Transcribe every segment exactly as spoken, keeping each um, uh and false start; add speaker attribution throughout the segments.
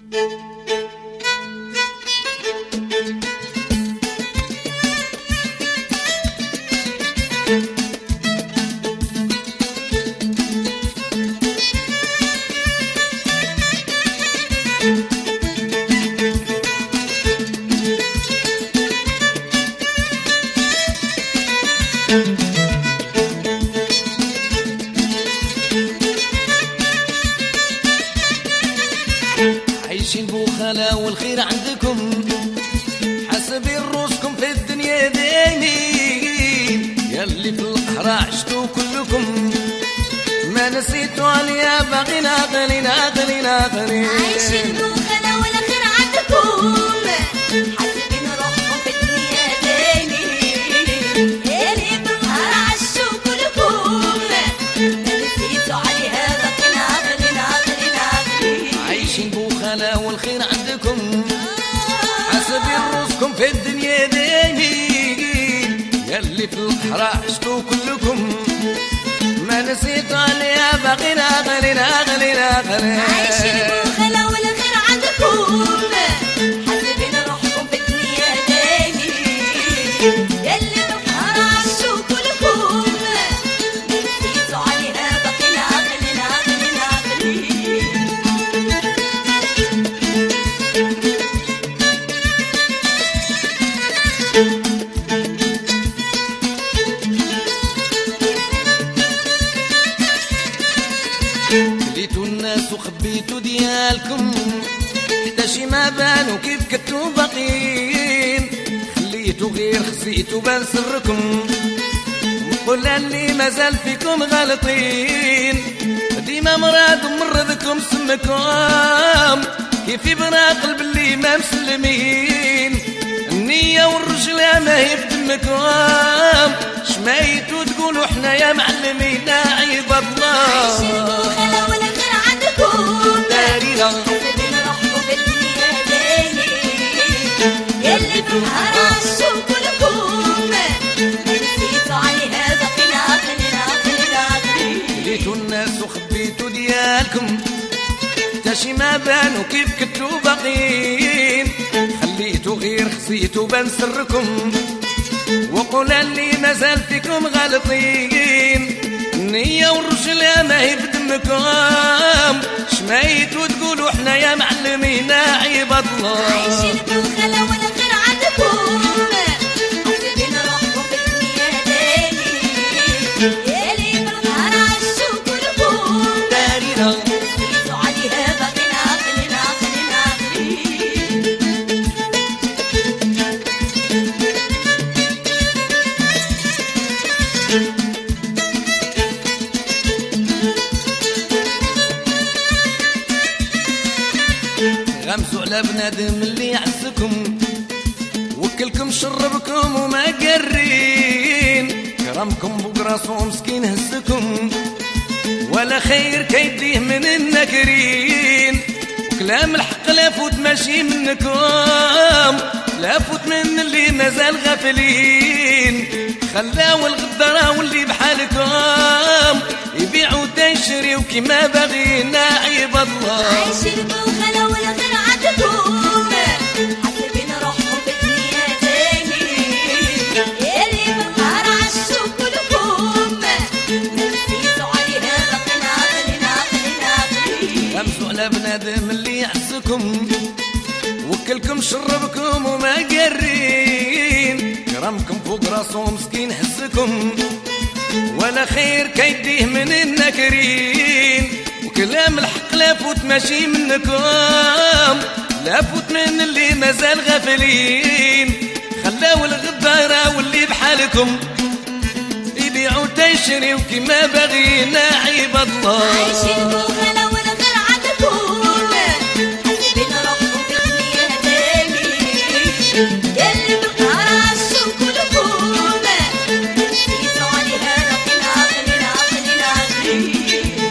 Speaker 1: عايشين بوخلا والخير عندكم، حاسبين روسكم في الدنيا دايمين، ياللي في القهر عشتوا كلكم، ما نسيتوا عليا باغي ناغلي ناغلي ناغلي.
Speaker 2: عايشين بوخلا والخير عندكم، حاسبين روحكم في الدنيا دايمين، ياللي في القهر عشتوا كلكم، ما نسيتوا عليها باغي ناغلي ناغلي ناغلي.
Speaker 1: عايشين بوخلا والخير عندكم، حاسبين روسكم في الدنيا دايمين، ياللي في القهر عشتوا كلكم، ما نسيتوا عليا باغي ناغلي ناغلي ناغلي.
Speaker 2: عايشين بوخلا والخير عندكم، حاسبين روحكم في الدنيا دايمين، ياللي في القهر عشتوا كلكم، ما نسيتوا عليها باغي ناغلي ناغلي ناغلي.
Speaker 1: خليتوا الناس وخبيتوا ديالكم، حتى شي ما بانوا كيف كنتوا باقيين، خليتوا غير خزيتوا بان سركم، وقول اللي مازال فيكم غالطين، ديما مراد ومرضكم سمكم، كيف يبنى قلب اللي ما مسلمين، النية والرجلة ما هي بدمكم، شمايتوا تقولوا حنا يا معلمين عيب الله.
Speaker 2: عايشين بوخلا والخير عندكم،
Speaker 1: دارينا
Speaker 2: حاسبين روحكم في الدنيا دايمين، ياللي في القهر عشتوا كلكم، ما نسيتوا عليها باغي ناغلي ناغلي ناغلي.
Speaker 1: خليتوا الناس وخبيتوا ديالكم، حتى شي ما بانوا كيف كنتوا باقيين، خليتوا غير خزيتوا بان سركم، وقول اللي مازال فيكم غالطين، النية والرجلة ما هي بدمكم، شمايتوا تقولوا حنا يا معلمين عيب الله.
Speaker 2: عايشين بوخلا والخير عندكم، حاسبين روحكم في الدنيا دايمين، ياللي في القهر عشتوا كلكم،
Speaker 1: دارينا
Speaker 2: نسيتوا عليها باغي ناغلي ناغلي ناغلي.
Speaker 1: غمزوا على بنادم اللي يعزكم، وكلكم شربكم وما قرين، كرمكم بقراسو مسكين هزكم، ولا خير كيديه من النكرين، وكلام الحق لافوت ماشي منكم، لافوت من اللي مازال غافلين، خلاو الغدرة واللي بحالكم، يبيعوا تيشريو كيما باغيين عيب الله.
Speaker 2: عايشين بوخلا والخير عندكم، حاسبين روحكم في الدنيا دايمين، ياللي في القهر عشتوا كلكم، نسيتوا عليها باغي ناغلي ناغلي ناغلي.
Speaker 1: غمزوا على بنادم اللي يعزكم، وكلكم شربكم وما قرين، كرمكم فوق راسو مسكين هزكم، ولا خير كيديه من النكرين، وكلام الحق لافوت ماشي منكم، لافوت من اللي مازال غافلين، خلاو الغدارة واللي بحالكم، يبيعوا تيشريو كيما باغيين عيب الله.
Speaker 2: عايشين بوخلا والخير عندكم، حاسبين روحكم في الدنيا دايمين، ياللي في القهر عشتوا كلكم، نسيتوا عليها باغي ناغلي ناغلي ناغلي.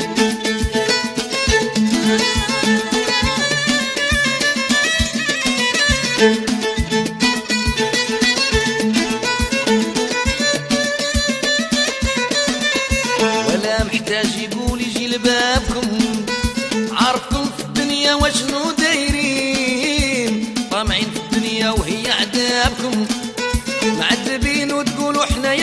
Speaker 1: ولا محتاج يقول يجي لبابكم، عارفكم في الدنيا وشنو دايرين،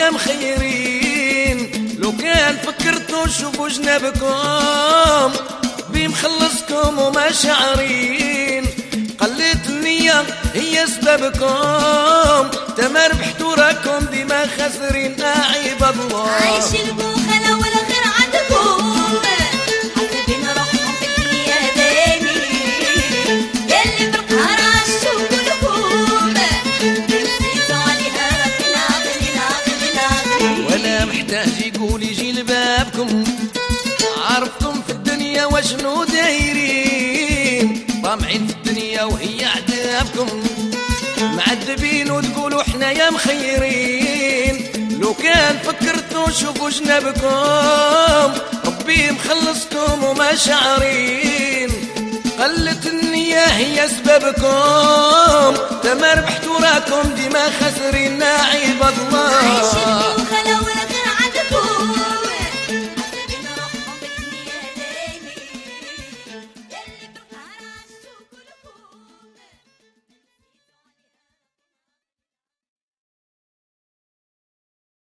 Speaker 1: يا مخيرين. لو كان فكرتوا شوفوا جنابكم بمخلصكم وما شعرين. قلت النية هي سببكم تما ربحتوا راكم ديما خاسرين. عباد الله
Speaker 2: عايش البخل ولا غير عندكم حاسبين روحكم في الدنيا داني. ياللي بالقهر عشتوا كلكم نسيتوا عليها ربنا عقلنا عقلنا عقلنا.
Speaker 1: ولا محتاج يقول يجي لبابكم عارفكم في الدنيا وشنو دايرين. طامعين في الدنيا وهي عذابكم معذبين وتقولوا احنا يا مخيرين. لو كان فكرتوا شوفوا جنابكم ربي مخلصكم وما شعرين. قلت النية هي سببكم تما ربحتوا راكم ديما خاسرين. عباد الله
Speaker 2: عايش البخل